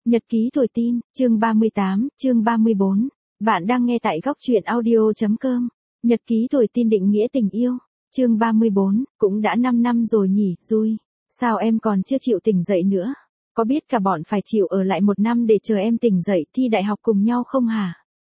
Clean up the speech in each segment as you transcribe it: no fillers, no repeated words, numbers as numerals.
Nhật ký tuổi teen, chương 38, chương 34. Bạn đang nghe tại góc truyện audio.com. Nhật ký tuổi teen định nghĩa tình yêu. Chương 34, cũng đã 5 năm rồi nhỉ, Dui. Sao em còn chưa chịu tỉnh dậy nữa? Có biết cả bọn phải chịu ở lại 1 năm để chờ em tỉnh dậy thi đại học cùng nhau không hả?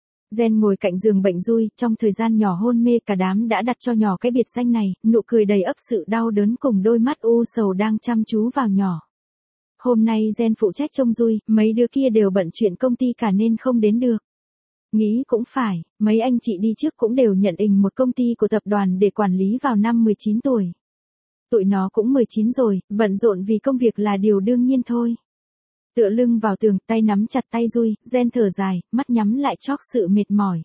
Jen ngồi cạnh giường bệnh Dui, trong thời gian nhỏ hôn mê cả đám đã đặt cho nhỏ cái biệt danh này, nụ cười đầy ắp sự đau đớn cùng đôi mắt u sầu đang chăm chú vào nhỏ. Hôm nay Jen phụ trách trông Dui, mấy đứa kia đều bận chuyện công ty cả nên không đến được. Nghĩ cũng phải, mấy anh chị đi trước cũng đều nhận ình một công ty của tập đoàn để quản lý vào năm 19 tuổi. Tụi nó cũng 19 rồi, bận rộn vì công việc là điều đương nhiên thôi. Tựa lưng vào tường, tay nắm chặt tay Dui, Jen thở dài, mắt nhắm lại chóc sự mệt mỏi.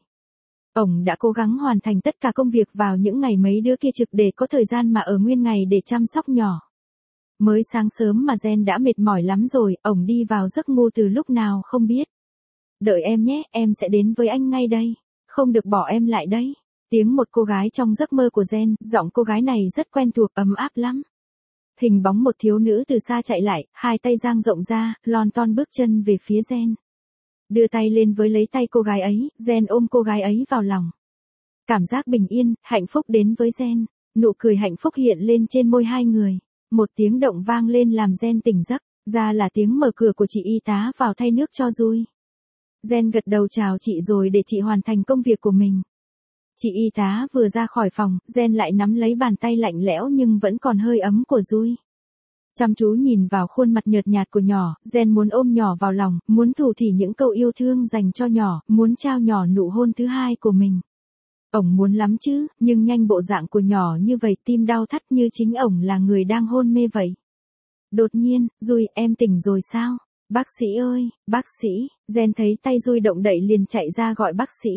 Ổng đã cố gắng hoàn thành tất cả công việc vào những ngày mấy đứa kia trực để có thời gian mà ở nguyên ngày để chăm sóc nhỏ. Mới sáng sớm mà Jen đã mệt mỏi lắm rồi, ổng đi vào giấc ngủ từ lúc nào không biết. Đợi em nhé, em sẽ đến với anh ngay đây. Không được bỏ em lại đấy. Tiếng một cô gái trong giấc mơ của Jen, giọng cô gái này rất quen thuộc, ấm áp lắm. Hình bóng một thiếu nữ từ xa chạy lại, hai tay dang rộng ra, lon ton bước chân về phía Jen. Đưa tay lên với lấy tay cô gái ấy, Jen ôm cô gái ấy vào lòng. Cảm giác bình yên, hạnh phúc đến với Jen. Nụ cười hạnh phúc hiện lên trên môi hai người. Một tiếng động vang lên làm Jen tỉnh giấc, ra là tiếng mở cửa của chị y tá vào thay nước cho Dui. Jen gật đầu chào chị rồi để chị hoàn thành công việc của mình. Chị y tá vừa ra khỏi phòng, Jen lại nắm lấy bàn tay lạnh lẽo nhưng vẫn còn hơi ấm của Dui. Chăm chú nhìn vào khuôn mặt nhợt nhạt của nhỏ, Jen muốn ôm nhỏ vào lòng, muốn thủ thỉ những câu yêu thương dành cho nhỏ, muốn trao nhỏ nụ hôn thứ hai của mình. Ổng muốn lắm chứ, nhưng nhanh bộ dạng của nhỏ như vậy tim đau thắt như chính ổng là người đang hôn mê vậy. Đột nhiên, Dui, em tỉnh rồi sao? Bác sĩ ơi, bác sĩ, Jen thấy tay Dui động đậy liền chạy ra gọi bác sĩ.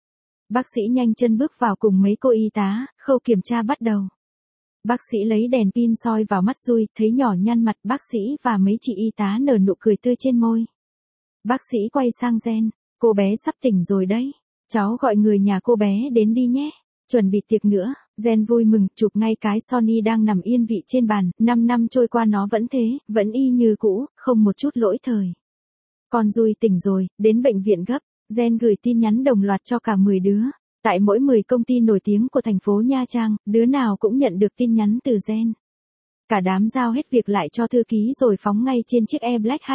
Bác sĩ nhanh chân bước vào cùng mấy cô y tá, khâu kiểm tra bắt đầu. Bác sĩ lấy đèn pin soi vào mắt Dui, thấy nhỏ nhăn mặt, bác sĩ và mấy chị y tá nở nụ cười tươi trên môi. Bác sĩ quay sang Jen, cô bé sắp tỉnh rồi đấy. Cháu gọi người nhà cô bé đến đi nhé. Chuẩn bị tiệc nữa, Jen vui mừng, chụp ngay cái Sony đang nằm yên vị trên bàn, 5 năm trôi qua nó vẫn thế, vẫn y như cũ, không một chút lỗi thời. Con Dui tỉnh rồi, đến bệnh viện gấp, Jen gửi tin nhắn đồng loạt cho cả 10 đứa. Tại mỗi 10 công ty nổi tiếng của thành phố Nha Trang, đứa nào cũng nhận được tin nhắn từ Jen. Cả đám giao hết việc lại cho thư ký rồi phóng ngay trên chiếc Air Black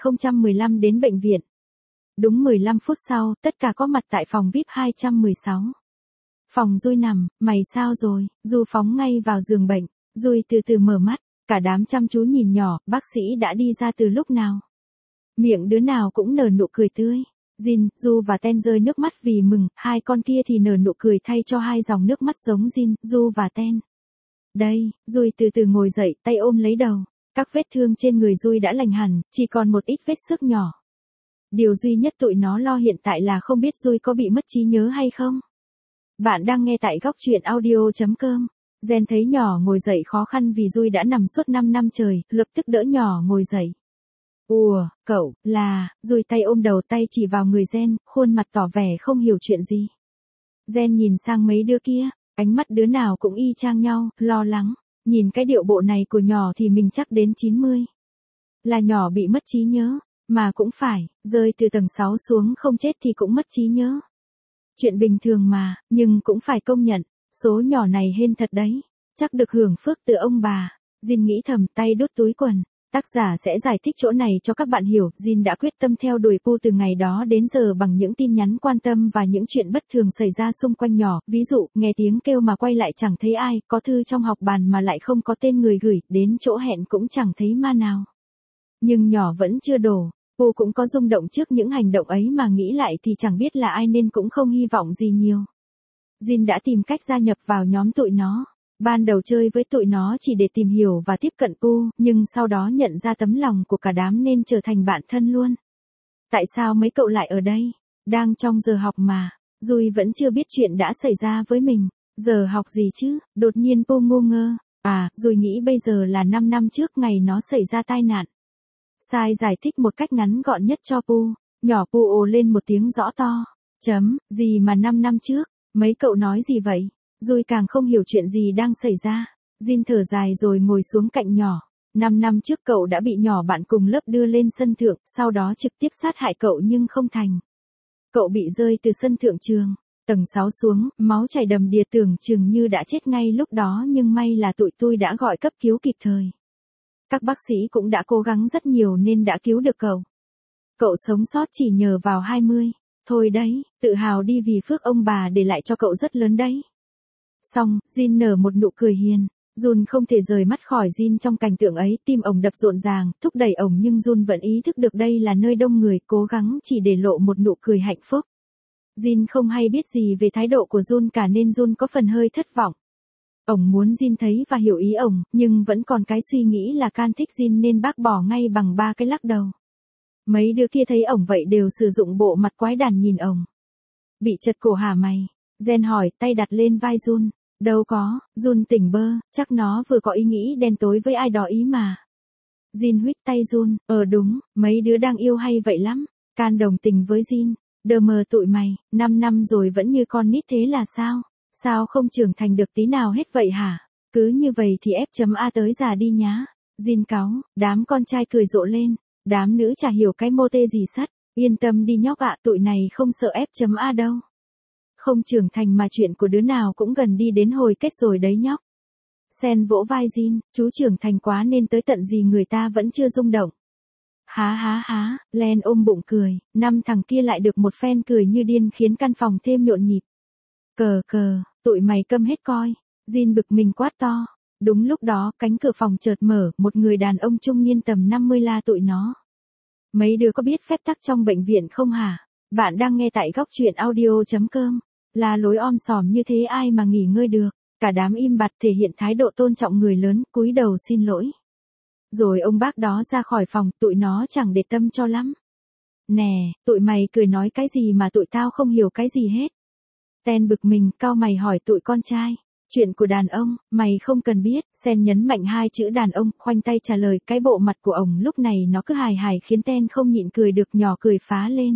2015 đến bệnh viện. Đúng 15 phút sau, tất cả có mặt tại phòng VIP 216. Phòng Dui nằm, mày sao rồi? Du phóng ngay vào giường bệnh. Dui từ từ mở mắt, cả đám chăm chú nhìn nhỏ, bác sĩ đã đi ra từ lúc nào? Miệng đứa nào cũng nở nụ cười tươi. Jin, Du và Ten rơi nước mắt vì mừng, hai con kia thì nở nụ cười thay cho hai dòng nước mắt giống Jin, Du và Ten. Đây, Dui từ từ ngồi dậy, tay ôm lấy đầu. Các vết thương trên người Dui đã lành hẳn, chỉ còn một ít vết xước nhỏ. Điều duy nhất tụi nó lo hiện tại là không biết Dui có bị mất trí nhớ hay không. Bạn đang nghe tại góc truyện audio.com. Jen thấy nhỏ ngồi dậy khó khăn vì Dui đã nằm suốt 5 năm trời, lập tức đỡ nhỏ ngồi dậy. Ủa, cậu, là, Dui tay ôm đầu tay chỉ vào người Jen, khuôn mặt tỏ vẻ không hiểu chuyện gì. Jen nhìn sang mấy đứa kia, ánh mắt đứa nào cũng y chang nhau, lo lắng. Nhìn cái điệu bộ này của nhỏ thì mình chắc đến 90. Là nhỏ bị mất trí nhớ, mà cũng phải, rơi từ tầng 6 xuống không chết thì cũng mất trí nhớ. Chuyện bình thường mà, nhưng cũng phải công nhận, số nhỏ này hên thật đấy, chắc được hưởng phước từ ông bà. Jin nghĩ thầm, tay đút túi quần. Tác giả sẽ giải thích chỗ này cho các bạn hiểu, Jin đã quyết tâm theo đuổi Pu từ ngày đó đến giờ bằng những tin nhắn quan tâm và những chuyện bất thường xảy ra xung quanh nhỏ, ví dụ, nghe tiếng kêu mà quay lại chẳng thấy ai, có thư trong học bàn mà lại không có tên người gửi, đến chỗ hẹn cũng chẳng thấy ma nào. Nhưng nhỏ vẫn chưa đổ. Pu cũng có rung động trước những hành động ấy mà nghĩ lại thì chẳng biết là ai nên cũng không hy vọng gì nhiều. Jin đã tìm cách gia nhập vào nhóm tụi nó. Ban đầu chơi với tụi nó chỉ để tìm hiểu và tiếp cận Pu, nhưng sau đó nhận ra tấm lòng của cả đám nên trở thành bạn thân luôn. Tại sao mấy cậu lại ở đây? Đang trong giờ học mà. Dui vẫn chưa biết chuyện đã xảy ra với mình. Giờ học gì chứ? Đột nhiên Pu ngu ngơ. À, Dui nghĩ bây giờ là 5 năm trước ngày nó xảy ra tai nạn. Sai giải thích một cách ngắn gọn nhất cho Pu. Nhỏ Pu ồ lên một tiếng rõ to. Gì mà 5 năm trước? Mấy cậu nói gì vậy? Dui càng không hiểu chuyện gì đang xảy ra. Jin thở dài rồi ngồi xuống cạnh nhỏ. 5 năm trước cậu đã bị nhỏ bạn cùng lớp đưa lên sân thượng, sau đó trực tiếp sát hại cậu nhưng không thành. Cậu bị rơi từ sân thượng trường, tầng 6 xuống, máu chảy đầm đìa, tưởng chừng như đã chết ngay lúc đó, nhưng may là tụi tôi đã gọi cấp cứu kịp thời. Các bác sĩ cũng đã cố gắng rất nhiều nên đã cứu được cậu. Cậu sống sót chỉ nhờ vào 20. Thôi đấy, tự hào đi vì phước ông bà để lại cho cậu rất lớn đấy. Xong, Jin nở một nụ cười hiền. Jun không thể rời mắt khỏi Jin trong cảnh tượng ấy, tim ổng đập rộn ràng, thúc đẩy ổng, nhưng Jun vẫn ý thức được đây là nơi đông người, cố gắng chỉ để lộ một nụ cười hạnh phúc. Jin không hay biết gì về thái độ của Jun cả nên Jun có phần hơi thất vọng. Ổng muốn Jin thấy và hiểu ý ổng, nhưng vẫn còn cái suy nghĩ là Can thích Jin nên bác bỏ ngay bằng 3 cái lắc đầu. Mấy đứa kia thấy ổng vậy đều sử dụng bộ mặt quái đản nhìn ổng. Bị chật cổ hả mày? Jen hỏi, tay đặt lên vai Jun. Đâu có, Jun tỉnh bơ, chắc nó vừa có ý nghĩ đen tối với ai đó ý mà. Jin huých tay Jun, đúng, mấy đứa đang yêu hay vậy lắm. Can đồng tình với Jin, đờ mờ tụi mày, 5 năm rồi vẫn như con nít thế là sao? Sao không trưởng thành được tí nào hết vậy hả? Cứ như vậy thì F.A tới già đi nhá. Jin cáu, đám con trai cười rộ lên, đám nữ chả hiểu cái mô tê gì sắt. Yên tâm đi nhóc ạ, tụi này không sợ F.A đâu. Không trưởng thành mà chuyện của đứa nào cũng gần đi đến hồi kết rồi đấy nhóc. Sen vỗ vai Jin, chú trưởng thành quá nên tới tận gì người ta vẫn chưa rung động. Há, Len ôm bụng cười, 5 thằng kia lại được một phen cười như điên khiến căn phòng thêm nhộn nhịp. Cờ, tụi mày câm hết coi. Jin bực mình quát to. Đúng lúc đó, cánh cửa phòng chợt mở, một người đàn ông trung niên tầm 50 la tụi nó. Mấy đứa có biết phép tắc trong bệnh viện không hả? Bạn đang nghe tại góc truyện audio.com. La lối om sòm như thế ai mà nghỉ ngơi được. Cả đám im bặt thể hiện thái độ tôn trọng người lớn, cúi đầu xin lỗi. Rồi ông bác đó ra khỏi phòng, tụi nó chẳng để tâm cho lắm. Nè, tụi mày cười nói cái gì mà tụi tao không hiểu cái gì hết. Ten bực mình, cau mày hỏi tụi con trai. Chuyện của đàn ông, mày không cần biết. Sen nhấn mạnh 2 chữ đàn ông, khoanh tay trả lời. Cái bộ mặt của ổng lúc này nó cứ hài hài khiến Ten không nhịn cười được, nhỏ cười phá lên.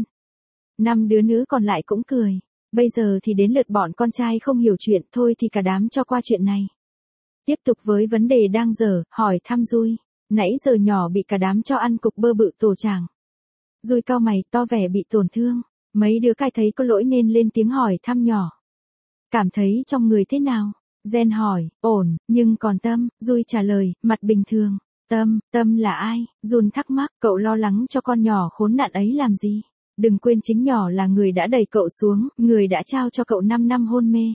5 đứa nữ còn lại cũng cười. Bây giờ thì đến lượt bọn con trai không hiểu chuyện, thôi thì cả đám cho qua chuyện này. Tiếp tục với vấn đề đang dở, hỏi thăm Dui. Nãy giờ nhỏ bị cả đám cho ăn cục bơ bự tổ chàng. Dui cau mày, to vẻ bị tổn thương. Mấy đứa cai thấy có lỗi nên lên tiếng hỏi thăm nhỏ. Cảm thấy trong người thế nào? Jen hỏi, ổn, nhưng còn Tâm, Dui trả lời, mặt bình thường. Tâm là ai? Jun thắc mắc, cậu lo lắng cho con nhỏ khốn nạn ấy làm gì? Đừng quên chính nhỏ là người đã đẩy cậu xuống, người đã trao cho cậu 5 năm hôn mê.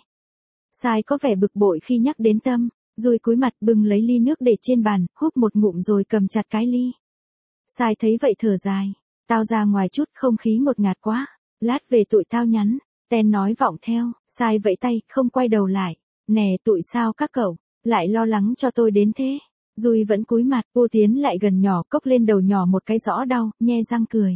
Sai có vẻ bực bội khi nhắc đến Tâm, Dui cúi mặt bưng lấy ly nước để trên bàn, húp một ngụm rồi cầm chặt cái ly. Sai thấy vậy thở dài, tao ra ngoài chút, không khí ngột ngạt quá, lát về tụi tao nhắn. Ten nói vọng theo, Sai vẫy tay, không quay đầu lại. Nè tụi sao các cậu, lại lo lắng cho tôi đến thế. Dui vẫn cúi mặt, cô tiến lại gần nhỏ, cốc lên đầu nhỏ một cái rõ đau, nhe răng cười.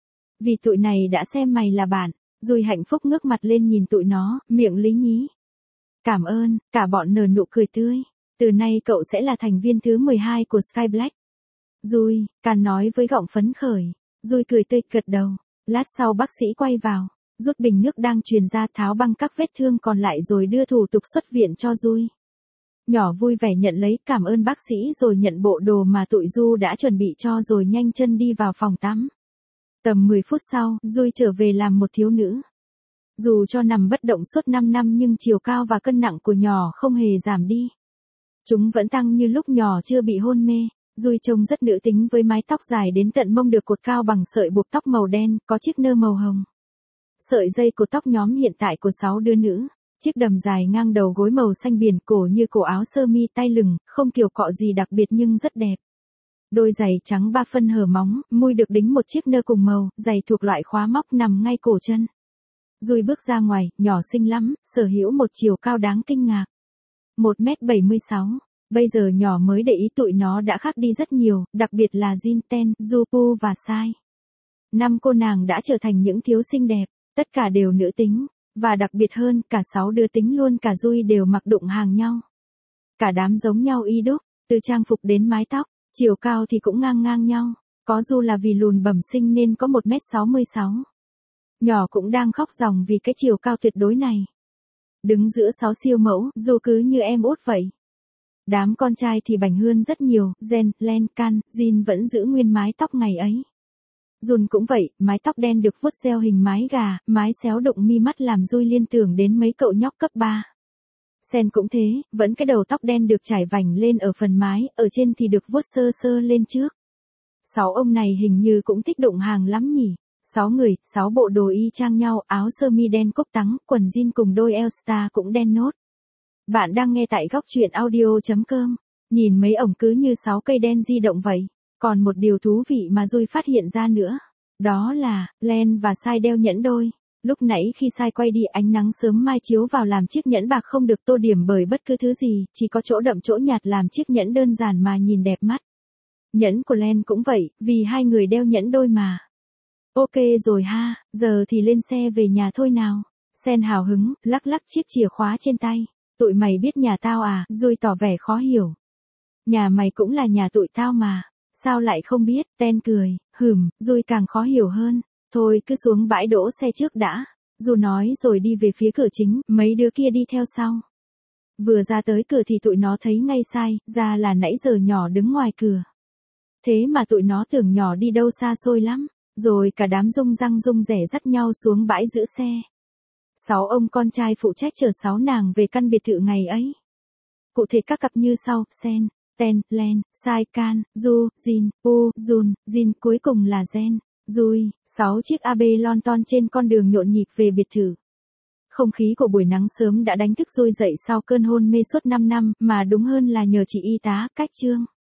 Vì tụi này đã xem mày là bạn. Dui hạnh phúc ngước mặt lên nhìn tụi nó, miệng lý nhí. Cảm ơn, cả bọn nở nụ cười tươi. Từ nay cậu sẽ là thành viên thứ 12 của Sky Black. Dui, Can nói với giọng phấn khởi. Dui cười tươi gật đầu. Lát sau bác sĩ quay vào, rút bình nước đang truyền ra, tháo băng các vết thương còn lại rồi đưa thủ tục xuất viện cho Dui. Nhỏ vui vẻ nhận lấy, cảm ơn bác sĩ rồi nhận bộ đồ mà tụi Du đã chuẩn bị cho rồi nhanh chân đi vào phòng tắm. Tầm 10 phút sau, Dui trở về làm một thiếu nữ. Dù cho nằm bất động suốt 5 năm nhưng chiều cao và cân nặng của nhỏ không hề giảm đi. Chúng vẫn tăng như lúc nhỏ chưa bị hôn mê. Dui trông rất nữ tính với mái tóc dài đến tận mông được cột cao bằng sợi buộc tóc màu đen, có chiếc nơ màu hồng. Sợi dây cột tóc nhóm hiện tại của 6 đứa nữ. Chiếc đầm dài ngang đầu gối màu xanh biển, cổ như cổ áo sơ mi, tay lửng, không kiểu cọ gì đặc biệt nhưng rất đẹp. Đôi giày trắng 3 phân hở móng, mui được đính một chiếc nơ cùng màu, giày thuộc loại khóa móc nằm ngay cổ chân. Dui bước ra ngoài, nhỏ xinh lắm, sở hữu một chiều cao đáng kinh ngạc. 1m76. Bây giờ nhỏ mới để ý tụi nó đã khác đi rất nhiều, đặc biệt là Jin, Ten, Jupu và Sai. 5 cô nàng đã trở thành những thiếu xinh đẹp, tất cả đều nữ tính, và đặc biệt hơn, cả 6 đứa tính luôn cả Dui đều mặc đụng hàng nhau. Cả đám giống nhau y đúc, từ trang phục đến mái tóc, chiều cao thì cũng ngang nhau, có Du là vì lùn bẩm sinh nên có 1m66. Nhỏ cũng đang khóc ròng vì cái chiều cao tuyệt đối này. Đứng giữa 6 siêu mẫu, Du cứ như em út vậy. Đám con trai thì bảnh hơn rất nhiều, Jen, Len, Can, Jin vẫn giữ nguyên mái tóc ngày ấy. Jun cũng vậy, mái tóc đen được vuốt gel hình mái gà, mái xéo đụng mi mắt làm Dui liên tưởng đến mấy cậu nhóc cấp 3. Sen cũng thế, vẫn cái đầu tóc đen được trải vành lên ở phần mái, ở trên thì được vuốt sơ sơ lên trước. 6 ông này hình như cũng thích đụng hàng lắm nhỉ. 6 người, 6 bộ đồ y chang nhau, áo sơ mi đen cúc tắng, quần jean cùng đôi Elstar cũng đen nốt. Bạn đang nghe tại góc truyện audio.com. Nhìn mấy ổng cứ như 6 cây đen di động vậy. Còn một điều thú vị mà Dui phát hiện ra nữa. Đó là, Len và Sai đeo nhẫn đôi. Lúc nãy khi Sai quay đi ánh nắng sớm mai chiếu vào làm chiếc nhẫn bạc không được tô điểm bởi bất cứ thứ gì, chỉ có chỗ đậm chỗ nhạt làm chiếc nhẫn đơn giản mà nhìn đẹp mắt. Nhẫn của Len cũng vậy, vì hai người đeo nhẫn đôi mà. Ok rồi ha, giờ thì lên xe về nhà thôi nào. Sen hào hứng, lắc lắc chiếc chìa khóa trên tay. Tụi mày biết nhà tao à, Dui tỏ vẻ khó hiểu. Nhà mày cũng là nhà tụi tao mà. Sao lại không biết, Ten cười, Dui càng khó hiểu hơn. Thôi cứ xuống bãi đỗ xe trước đã. Dù nói rồi đi về phía cửa chính, mấy đứa kia đi theo sau. Vừa ra tới cửa thì tụi nó thấy ngay Sai, ra là nãy giờ nhỏ đứng ngoài cửa. Thế mà tụi nó tưởng nhỏ đi đâu xa xôi lắm. Rồi cả đám rung răng rung rẻ dắt nhau xuống bãi giữ xe. 6 ông con trai phụ trách chở 6 nàng về căn biệt thự ngày ấy. Cụ thể các cặp như sau, Sen, Ten, Len, Sai, Can, Du, Jin, U, Jun, Jin, cuối cùng là Jen, Dui, 6 chiếc AB lon ton trên con đường nhộn nhịp về biệt thự. Không khí của buổi nắng sớm đã đánh thức Dui dậy sau cơn hôn mê suốt 5 năm, mà đúng hơn là nhờ chị y tá, cách Trương.